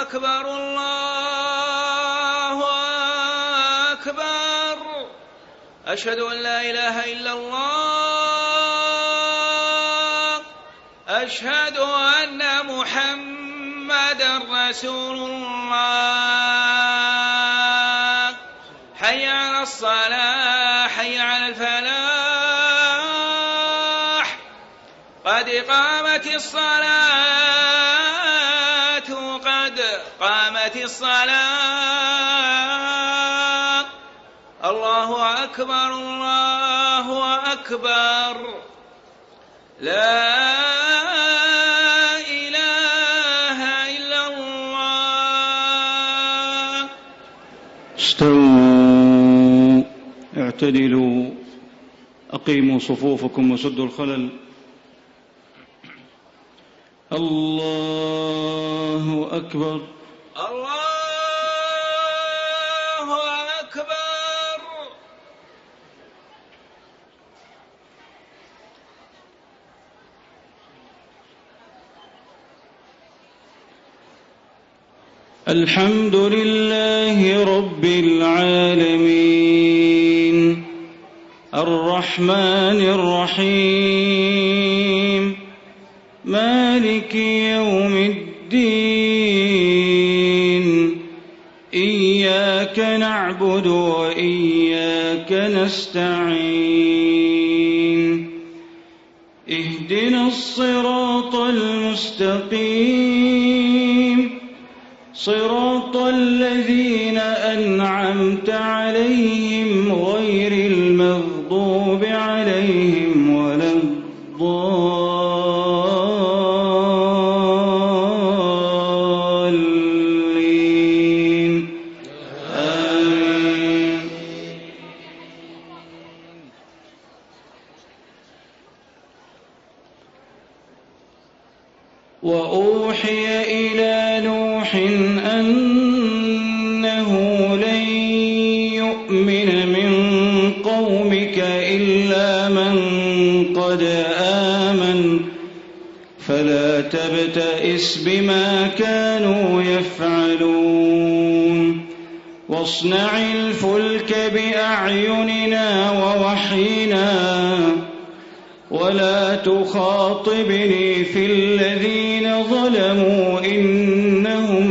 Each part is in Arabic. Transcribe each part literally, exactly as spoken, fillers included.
أكبر الله أكبر. أشهد أن لا إله إلا الله. أشهد أن محمدًا رسول الله. حي على الصلاة حي على الفلاح. قد قامت الصلاة قد قامت الصلاة. الله أكبر الله أكبر. لا إله إلا الله. استووا اعتدلوا أقيموا صفوفكم وسدوا الخلل. الله أكبر الله أكبر. الحمد لله رب العالمين الرحمن الرحيم مالك يوم الدين. إياك نعبد وإياك نستعين. اهدنا الصراط المستقيم صراط الذين أنعمت عليهم غير المغضوب عليهم ولا الضالين. آمين. وأوحي إلى نوح أنه لن يؤمن من قومك إلا من قد آمن فلا تبتئس بما كانوا يفعلون. واصنع الفلك بأعيننا ووحينا ولا تخاطبني في الذين ظلموا إنهم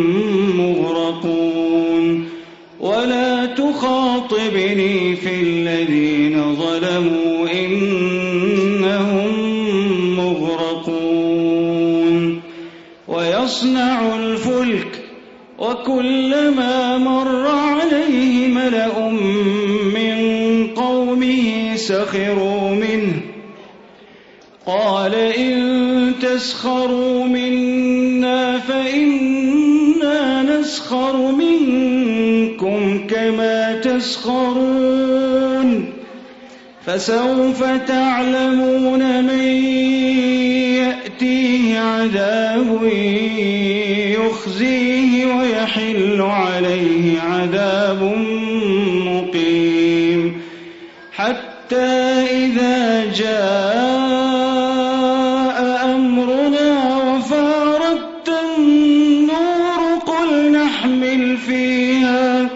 مغرقون. ولا تخاطبني في الذين ظلموا إنهم مغرقون. ويصنع الفلك وكلما مر عليه ملأ من قومه سخروا منه قال إن تسخروا منا فإنا نسخر منكم كما تسخرون. فسوف تعلمون من يأتيه عذاب يخزيه ويحل عليه عذاب مقيم. حتى إذا جاء أمرنا وفارت النور قل نحمل فيها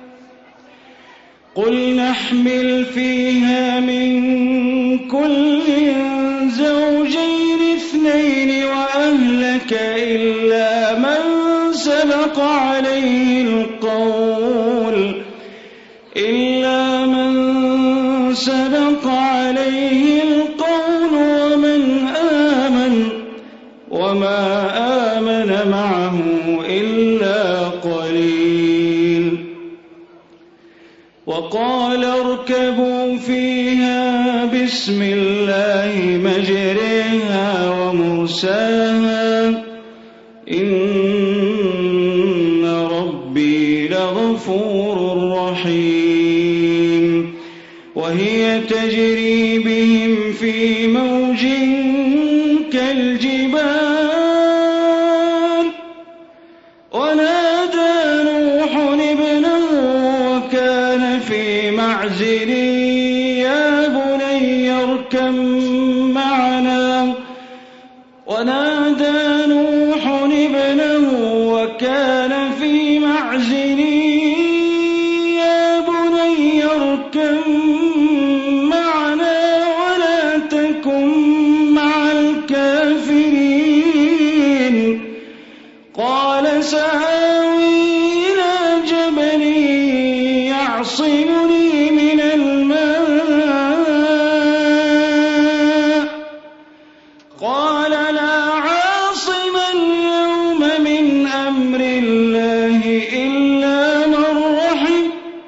قل نحمل فيها من كل زوجين اثنين وأهلك إلا من سبق عليه القول إلا من سبق عليه القول ومن آمن وما آمن معه إلا قليل. وقال اركبوا فيها بسم الله مجريها ومرساها إن ربي لغفور رحيم. وهي تجري بهم في موج كالجبال ونادى نوح ابنه وكان في معزل يا بني اركب معنا ونادى قال سآوي إلى جبل يعصمني من الماء قال لا عاصم اليوم من أمر الله إلا من رحم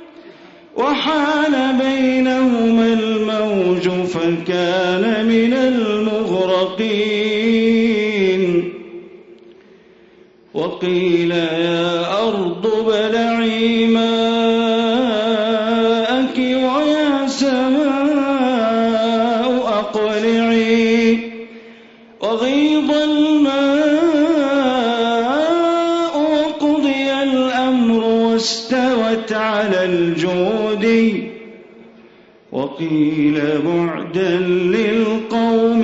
وحال بينهما الموج فكان من المغرقين وقيل يا أرض ابلعي ماءك ويا سماء أقلعي وغيض الماء وقضي الأمر واستوت على الجود وقيل بعدا للقوم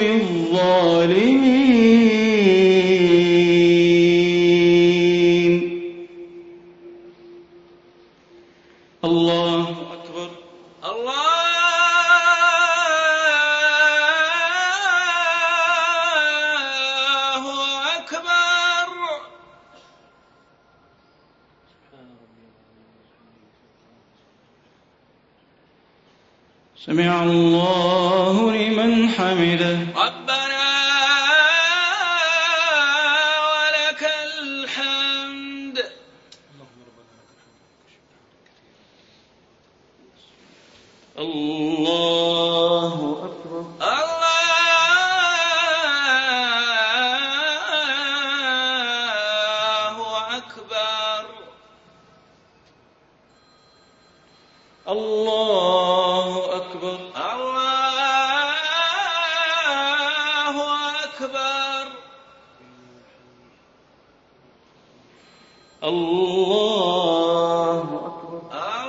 الظالمين. الله أكبر. الله أكبر. سمع الله لمن حمده. ربنا ولك الحمد. الله أكبر. الله أكبر. الله أكبر. الله أكبر. الله أكبر.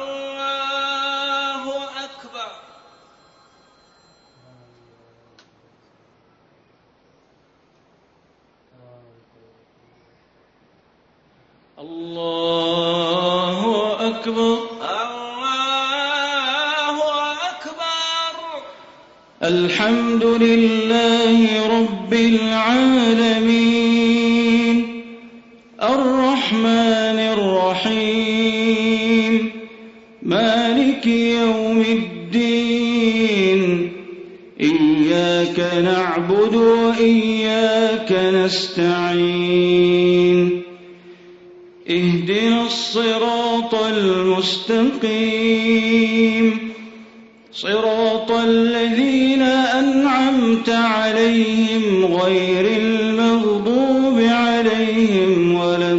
الله أكبر. الله أكبر. الله أكبر. الحمد لله رب العالمين الرحمن الرحيم مالك يوم الدين إياك نعبد وإياك نستعين اهدنا الصراط المستقيم صراط الذين أنعمت عليهم غير المغضوب عليهم ولا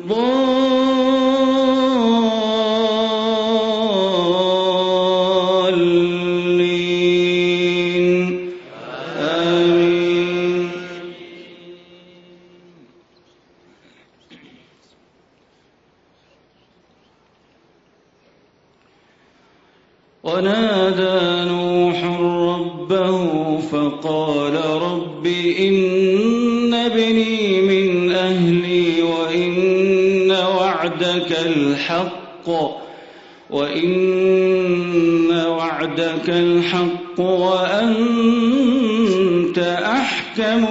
الضالين آمين. ونادى نوح ربه فقال رب إن ابني من أهلي وإن وعدك الحق وإن وعدك الحق وأنت أحكم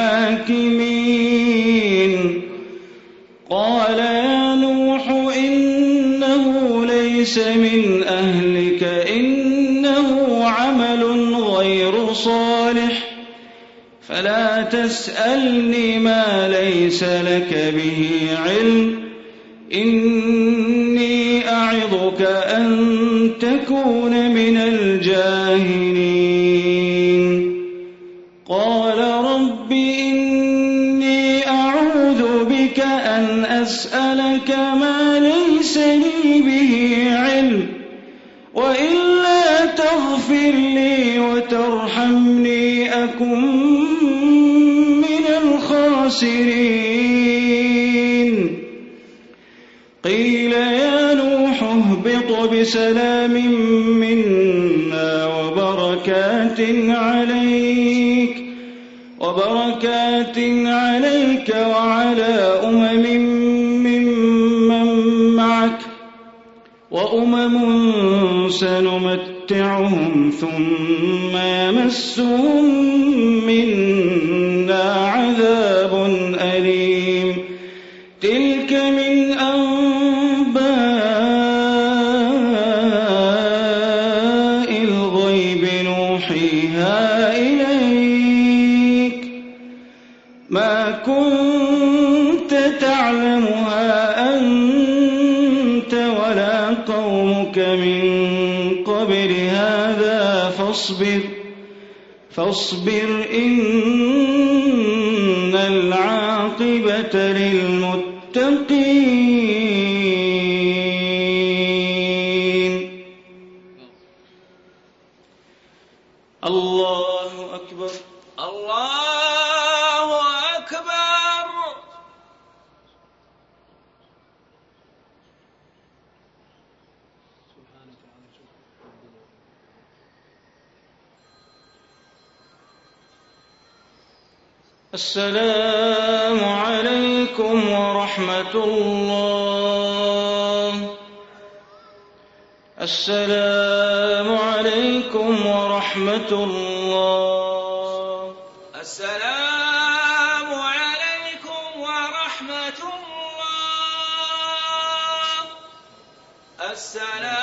الحاكمين. قال يا نوح إنه ليس من أهلك إنه عمل غير صالح فلا تسألني ما ليس لك به علم إني أعظك أن تكون من الجاهلين. قال رب إني أعوذ بك أن أسألك ما ليس لي به علم وإلا تغفر لي وترحمني أكن من الخاسرين. قيل يا نوح اهبط بسلام منا وبركات عليك وبركات عليك وعلى أمم ممن معك وأمم سنمتعهم ثم يمسهم منا عذاب أليم تلك من أنباء الغيب نوحيها إليك ما كنت تعلمها أنت ولا قومك من قبل هذا فاصبر فاصبر إن العاقبة للمتقين. الله أكبر. الله أكبر. السلام عليكم ورحمة الله. السلام عليكم ورحمة الله. السلام عليكم ورحمة الله. السلام